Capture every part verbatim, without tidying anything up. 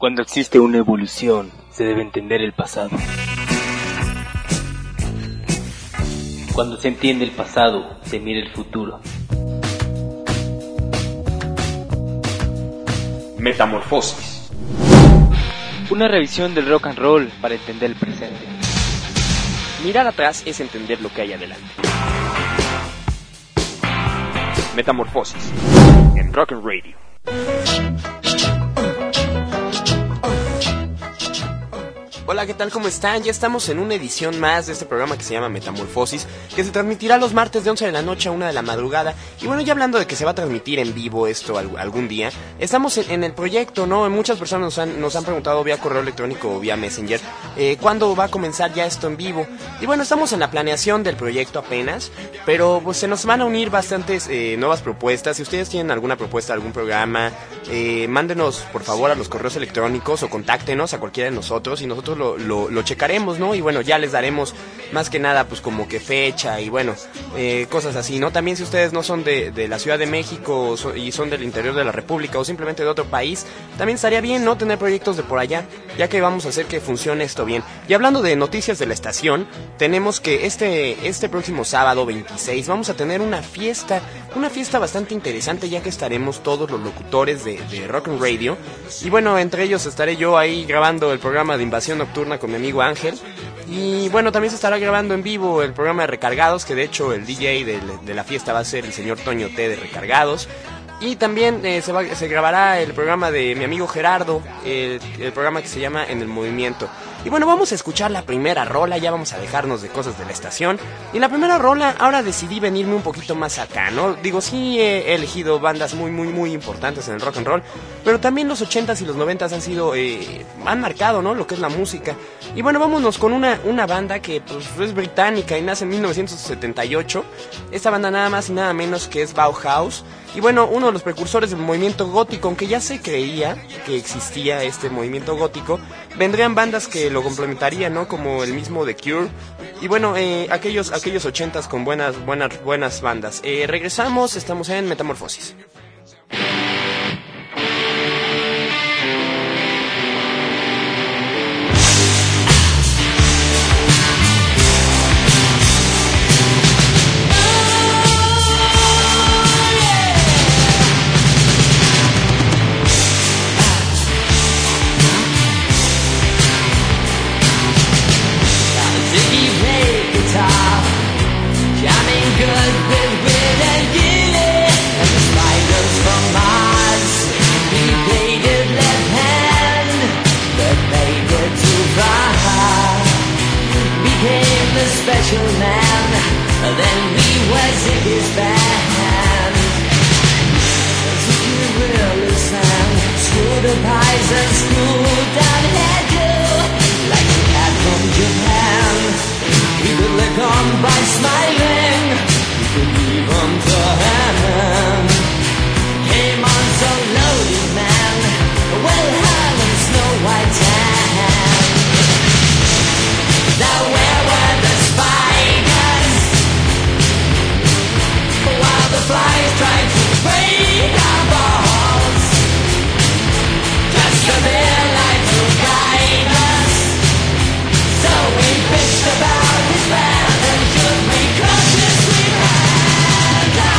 Cuando existe una evolución, se debe entender el pasado. Cuando se entiende el pasado, se mira el futuro. Metamorfosis. Una revisión del rock and roll para entender el presente. Mirar atrás es entender lo que hay adelante. Metamorfosis. En Rock and Radio. Hola, ¿qué tal? ¿Cómo están? Ya estamos en una edición más de este programa que se llama Metamorfosis, que se transmitirá los martes de once de la noche a una de la madrugada. Y bueno, ya hablando de que se va a transmitir en vivo esto algún día, estamos en, en el proyecto, ¿no? Muchas personas nos han, nos han preguntado vía correo electrónico o vía Messenger eh, cuándo va a comenzar ya esto en vivo. Y bueno, estamos en la planeación del proyecto apenas, pero pues se nos van a unir bastantes eh, nuevas propuestas. Si ustedes tienen alguna propuesta, algún programa, eh, mándenos por favor a los correos electrónicos o contáctenos a cualquiera de nosotros y nosotros Lo, lo, lo checaremos, ¿no? Y bueno, ya les daremos más que nada pues como que fecha y bueno, eh, cosas así, ¿no? También si ustedes no son de, de la Ciudad de México so, y son del interior de la República o simplemente de otro país, también estaría bien, ¿no? Tener proyectos de por allá, ya que vamos a hacer que funcione esto bien. Y hablando de noticias de la estación, tenemos que este, este próximo sábado veintiséis vamos a tener una fiesta, una fiesta bastante interesante, ya que estaremos todos los locutores de, de Rock and Radio. Y bueno, entre ellos estaré yo ahí grabando el programa de Invasión Nocturna con mi amigo Ángel. Y bueno, también se estará grabando en vivo el programa de Recargados, que de hecho el D J de, de la fiesta va a ser el señor Toño T de Recargados. Y también eh, se, va, se grabará el programa de mi amigo Gerardo, el, el programa que se llama En el Movimiento. Y bueno, vamos a escuchar la primera rola, ya vamos a dejarnos de cosas de la estación. Y la primera rola, ahora decidí venirme un poquito más acá, ¿no? Digo, sí he elegido bandas muy, muy, muy importantes en el rock and roll, pero también los ochentas y los noventas han sido, eh, han marcado, ¿no? Lo que es la música. Y bueno, vámonos con una, una banda que pues es británica y nace en mil novecientos setenta y ocho. Esta banda nada más y nada menos que es Bauhaus. Y bueno, uno de los precursores del movimiento gótico, aunque ya se creía que existía este movimiento gótico, vendrían bandas que lo complementarían, ¿no? Como el mismo The Cure. Y bueno, eh, aquellos, aquellos ochentas con buenas, buenas, buenas bandas. Eh, regresamos, estamos en Metamorfosis. Special man, then we were Ziggy's band. Ziggy really sang, screwed up eyes and screwed down hairdo, like the cat from Japan. He could lick on by smiling, he could even turn hand. Came on so loaded, man, well hung in snow white tan. Now where were the spiders? While the flies tried to break our balls, just a mere light to guide us. So we bitched about his band and should we cautiously hand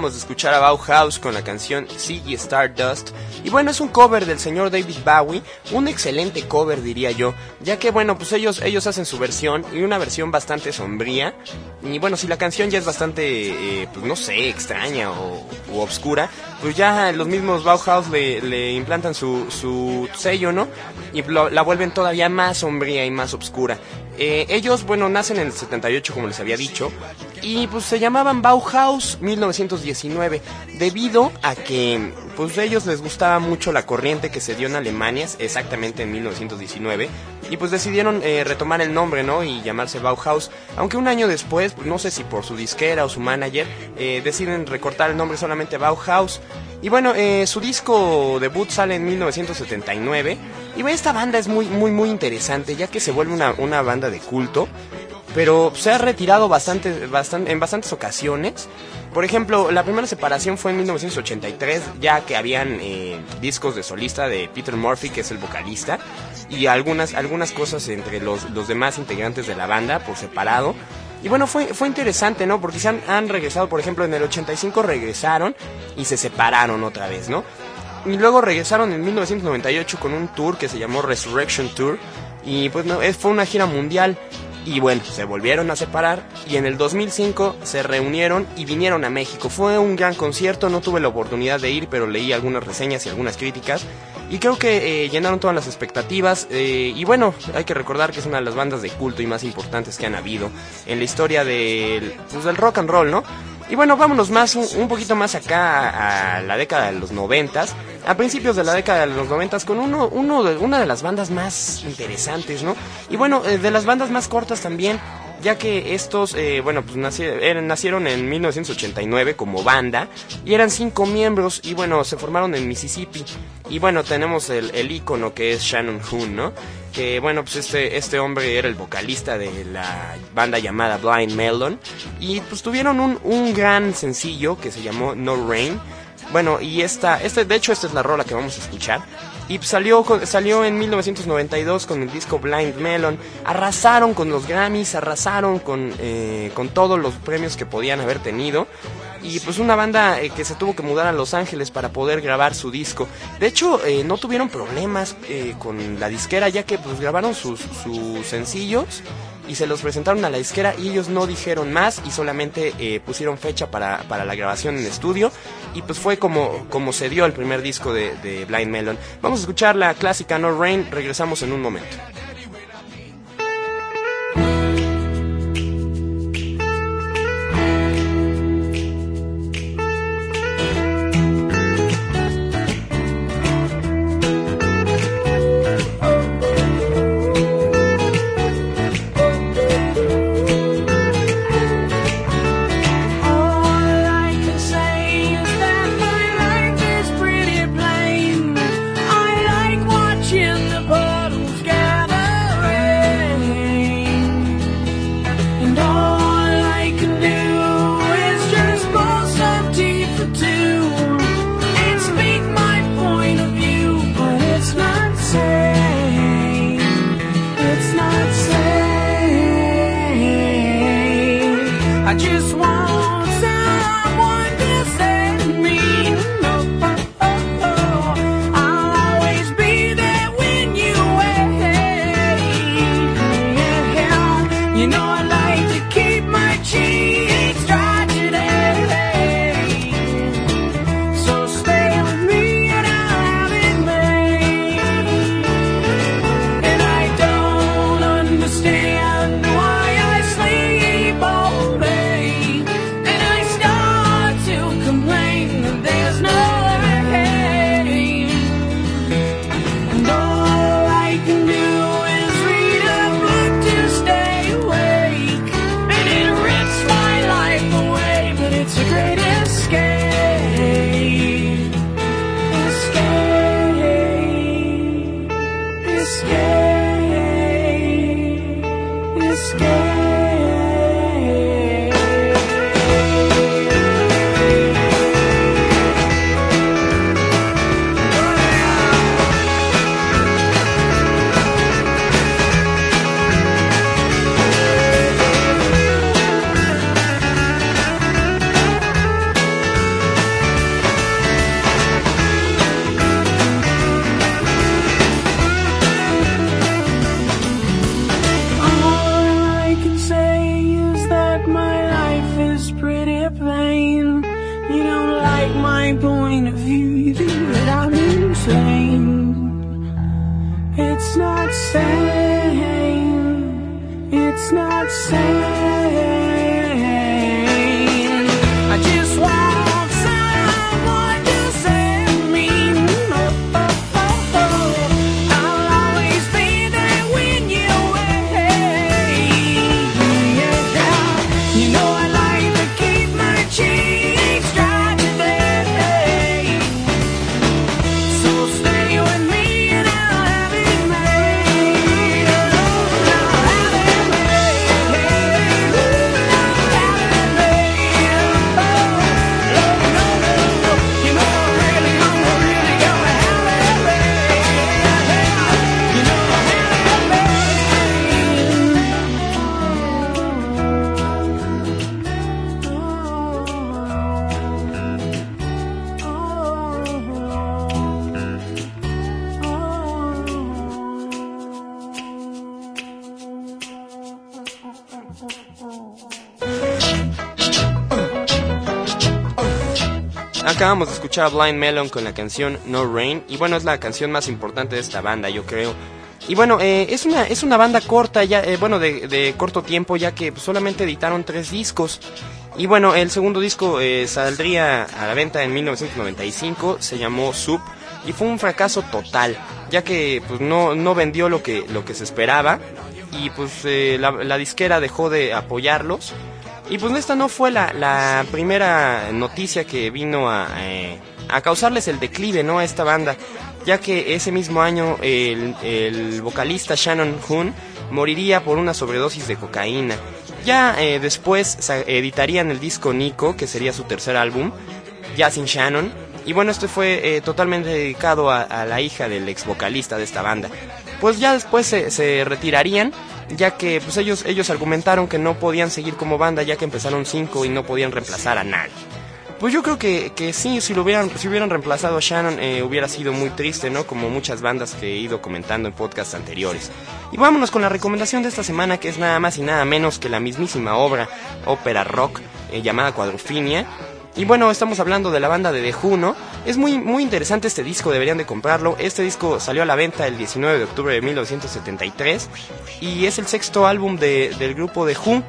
acabamos de escuchar a Bauhaus con la canción Ziggy Stardust. Y bueno, es un cover del señor David Bowie, un excelente cover diría yo, ya que bueno, pues ellos, ellos hacen su versión, y una versión bastante sombría. Y bueno, si la canción ya es bastante, eh, pues no sé, extraña o u obscura, pues ya los mismos Bauhaus le, le implantan su, su sello, ¿no? Y lo, la vuelven todavía más sombría y más obscura. Eh, ellos, bueno, nacen en el setenta y ocho, como les había dicho, y pues se llamaban Bauhaus mil novecientos diecinueve, debido a que pues a ellos les gustaba mucho la corriente que se dio en Alemania, exactamente en mil novecientos diecinueve, y pues decidieron eh, retomar el nombre, ¿no? Y llamarse Bauhaus, aunque un año después, pues, no sé si por su disquera o su manager, eh, deciden recortar el nombre solamente Bauhaus. Y bueno, eh, su disco debut sale en mil novecientos setenta y nueve. Y bueno, esta banda es muy, muy, muy interesante, ya que se vuelve una, una banda de culto, pero se ha retirado bastante, bastante, en bastantes ocasiones. Por ejemplo, la primera separación fue en mil novecientos ochenta y tres, ya que habían eh, discos de solista de Peter Murphy, que es el vocalista, y algunas, algunas cosas entre los, los demás integrantes de la banda por separado. Y bueno, fue, fue interesante, ¿no? Porque se han, han regresado, por ejemplo, en el ochenta y cinco regresaron y se separaron otra vez, ¿no? Y luego regresaron en mil novecientos noventa y ocho con un tour que se llamó Resurrection Tour. Y pues no, fue una gira mundial. Y bueno, se volvieron a separar y en el dos mil cinco se reunieron y vinieron a México. Fue un gran concierto, no tuve la oportunidad de ir, pero leí algunas reseñas y algunas críticas. Y creo que eh, llenaron todas las expectativas. Eh, y bueno, hay que recordar que es una de las bandas de culto y más importantes que han habido en la historia del, pues, del rock and roll, ¿no? Y bueno, vámonos más un, un poquito más acá a, a la década de los noventas, a principios de la década de los noventas, con uno, uno de, una de las bandas más interesantes, ¿no? Y bueno, eh, de las bandas más cortas también, ya que estos, eh, bueno, pues naci- eran, nacieron en mil novecientos ochenta y nueve como banda, y eran cinco miembros, y bueno, se formaron en Mississippi. Y bueno, tenemos el, el ícono que es Shannon Hoon, ¿no? Que bueno, pues este, este hombre era el vocalista de la banda llamada Blind Melon, y pues tuvieron un, un gran sencillo que se llamó No Rain. Bueno, y esta, este, de hecho esta es la rola que vamos a escuchar. Y salió, salió en mil novecientos noventa y dos con el disco Blind Melon. Arrasaron con los Grammys, arrasaron con, eh, con todos los premios que podían haber tenido. Y pues una banda eh, que se tuvo que mudar a Los Ángeles para poder grabar su disco. De hecho, eh, no tuvieron problemas eh, con la disquera, ya que pues grabaron sus, sus sencillos y se los presentaron a la disquera y ellos no dijeron más y solamente eh, pusieron fecha para, para la grabación en estudio. Y pues fue como, como se dio el primer disco de, de Blind Melon. Vamos a escuchar la clásica No Rain, regresamos en un momento. Puddles gather sane. It's not sane. It's not sane. I just want someone to save me. Oh, oh, oh, oh. I'll always be there when you're away. Yeah. You know I like to keep my chains dry today. So stay with me and I'll have it made. I'll have it made. I'll have it made. Oh, no, no, no, no. You know I really, I'm really gonna have it made. You know I have it Acabamos de escuchar a Blind Melon con la canción No Rain. Y bueno, es la canción más importante de esta banda, yo creo. Y bueno, eh, es una es una banda corta, ya eh, bueno, de, de corto tiempo, ya que solamente editaron tres discos. Y bueno, el segundo disco eh, saldría a la venta en mil novecientos noventa y cinco, se llamó Soup, y fue un fracaso total, ya que pues no no vendió lo que lo que se esperaba, y pues eh, la, la disquera dejó de apoyarlos. Y pues esta no fue la, la primera noticia que vino a, eh, a causarles el declive, ¿no?, a esta banda, ya que ese mismo año el, el vocalista Shannon Hoon moriría por una sobredosis de cocaína. Ya eh, después editarían el disco Nico, que sería su tercer álbum, ya sin Shannon. Y bueno, este fue eh, totalmente dedicado a, a la hija del ex vocalista de esta banda. Pues ya después se, se retirarían, ya que pues ellos ellos argumentaron que no podían seguir como banda, ya que empezaron cinco y no podían reemplazar a nadie. Pues yo creo que, que sí, si lo hubieran si hubieran reemplazado a Shannon eh, hubiera sido muy triste, ¿no?, como muchas bandas que he ido comentando en podcasts anteriores. Y vámonos con la recomendación de esta semana, que es nada más y nada menos que la mismísima obra, ópera rock, eh, llamada Quadrophenia. Y bueno, estamos hablando de la banda de The Who, ¿no? Es muy muy interesante este disco, deberían de comprarlo. Este disco salió a la venta el diecinueve de octubre de mil novecientos setenta y tres y es el sexto álbum de, del grupo The Who.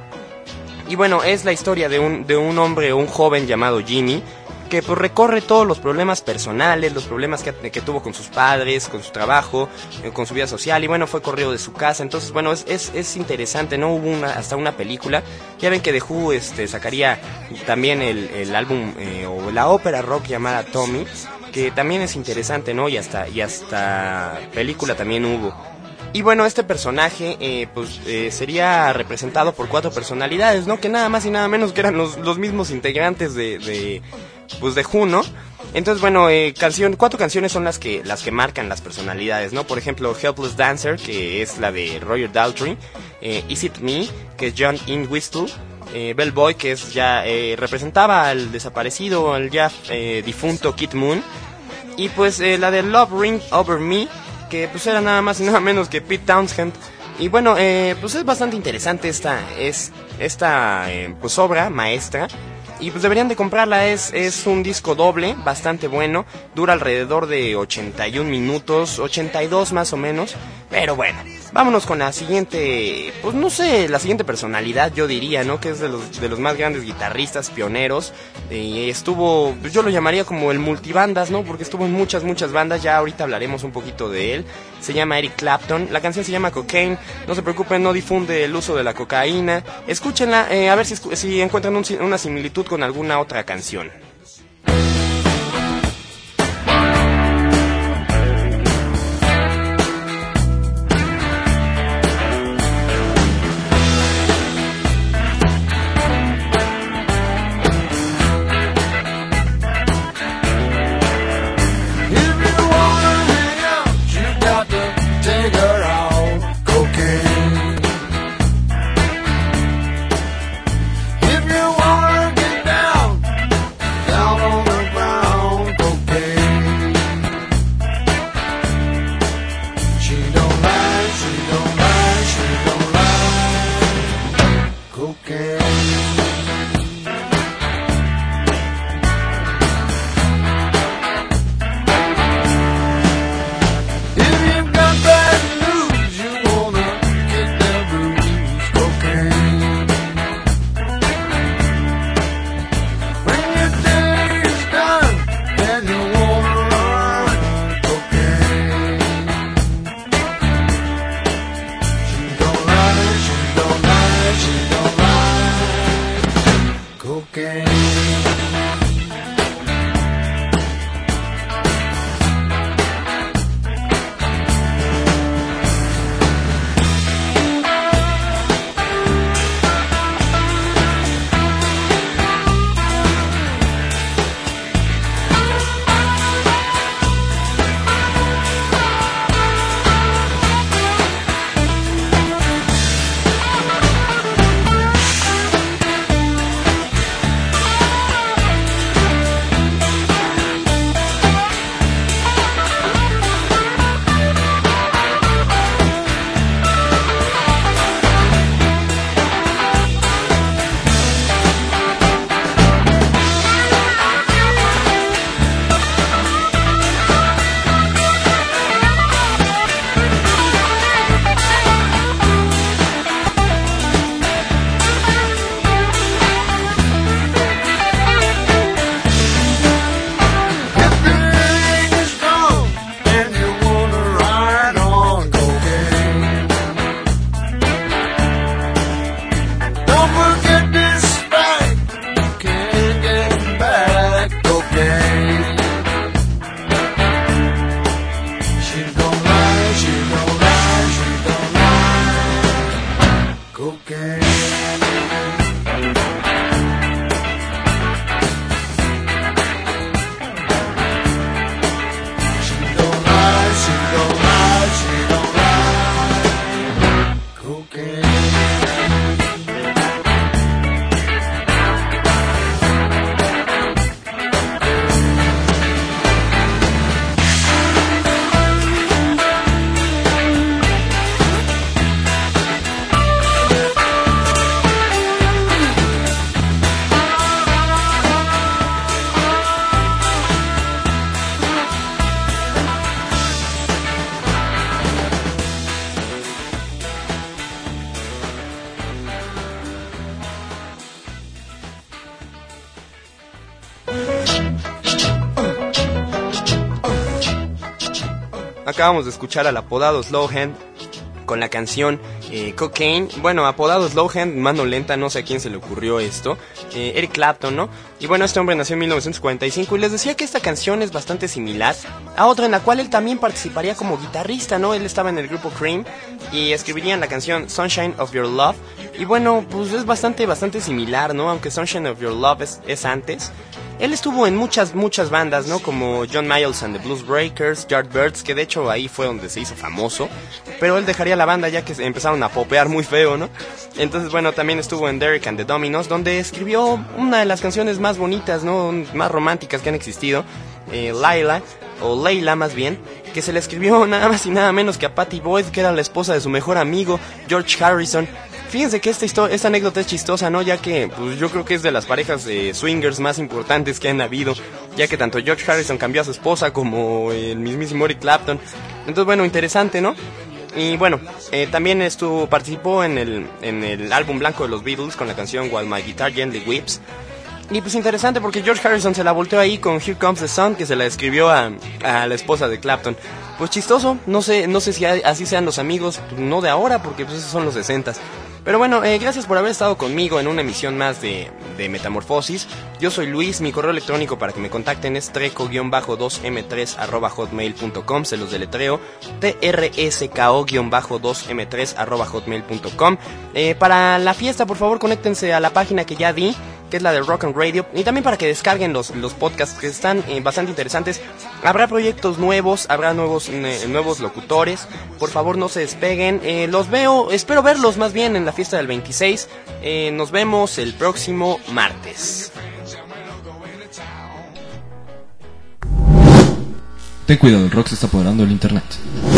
Y bueno, es la historia de un, de un hombre, un joven llamado Jimmy, que pues recorre todos los problemas personales, los problemas que, que tuvo con sus padres, con su trabajo, eh, con su vida social, y bueno, fue corrido de su casa. Entonces bueno, es, es, es interesante, ¿no? Hubo una, hasta una película. Ya ven que The Who este, sacaría también el, el álbum eh, o la ópera rock llamada Tommy, que también es interesante, ¿no? Y hasta, y hasta película también hubo. Y bueno, este personaje eh, pues eh, sería representado por cuatro personalidades, ¿no? Que nada más y nada menos que eran los, los mismos integrantes de, de pues de Who, ¿no? Entonces bueno, eh, canción, cuatro canciones son las que las que marcan las personalidades, ¿no? Por ejemplo, Helpless Dancer, que es la de Roger Daltrey, eh, Is It Me, que es John Entwistle, eh, Bellboy, que es ya eh, representaba al desaparecido, al ya eh, difunto Kid Moon, y pues eh, la de Love Ring Over Me, que pues era nada más y nada menos que Pete Townshend. Y bueno, eh, pues es bastante interesante esta, es, esta eh, pues obra maestra. Y pues deberían de comprarla, es, es un disco doble, bastante bueno, dura alrededor de ochenta y un minutos, ochenta y dos más o menos, pero bueno, vámonos con la siguiente, pues no sé, la siguiente personalidad, yo diría, ¿no?, que es de los, de los más grandes guitarristas pioneros, y estuvo, yo lo llamaría como el multibandas, ¿no?, porque estuvo en muchas, muchas bandas, ya ahorita hablaremos un poquito de él. Se llama Eric Clapton, la canción se llama Cocaine, no se preocupen, no difunde el uso de la cocaína, escúchenla, eh, a ver si, si encuentran un, una similitud con alguna otra canción. acabamos de escuchar al apodado Slowhand con la canción eh, Cocaine. Bueno, apodado Slowhand, mano lenta, no sé a quién se le ocurrió esto. eh, Eric Clapton, ¿no? Y bueno, este hombre nació en mil novecientos cuarenta y cinco y les decía que esta canción es bastante similar a otra en la cual él también participaría como guitarrista, ¿no? Él estaba en el grupo Cream y escribirían la canción Sunshine of Your Love. Y bueno, pues es bastante, bastante similar, ¿no? Aunque Sunshine of Your Love es, es antes. Él estuvo en muchas, muchas bandas, ¿no? Como John Mayall and the Blues Breakers, Yardbirds, que de hecho ahí fue donde se hizo famoso. Pero él dejaría la banda ya que empezaron a popear muy feo, ¿no? Entonces, bueno, también estuvo en Derek and the Dominos, donde escribió una de las canciones más bonitas, ¿no? Más románticas que han existido. Eh, Laila, o Leila más bien, que se le escribió nada más y nada menos que a Patty Boyd, que era la esposa de su mejor amigo, George Harrison. Fíjense que esta, historia, esta anécdota es chistosa, ¿no? Ya que pues, yo creo que es de las parejas eh, swingers más importantes que han habido, ya que tanto George Harrison cambió a su esposa como el mismísimo Eric Clapton. Entonces, bueno, interesante, ¿no? Y bueno, eh, también estuvo, participó en el, en el álbum blanco de los Beatles con la canción While My Guitar Gently Weeps. Y pues interesante porque George Harrison se la volteó ahí con Here Comes the Sun, que se la escribió a, a la esposa de Clapton. Pues chistoso, no sé, no sé si así sean los amigos, no de ahora, porque pues esos son los sesentas. Pero bueno, eh, gracias por haber estado conmigo en una emisión más de, de Metamorfosis. Yo soy Luis, mi correo electrónico para que me contacten es treco dos eme tres arroba hotmail punto com, se los deletreo, T R S K O dos eme tres arroba hotmail punto com. Eh, para la fiesta, por favor, conéctense a la página que ya di, que es la de Rock and Radio, y también para que descarguen los, los podcasts que están eh, bastante interesantes. Habrá proyectos nuevos, habrá nuevos eh, nuevos locutores. Por favor, no se despeguen. Eh, los veo, espero verlos más bien en la fiesta del veintiséis. Eh, nos vemos el próximo martes. Ten cuidado, el rock se está apoderando del internet.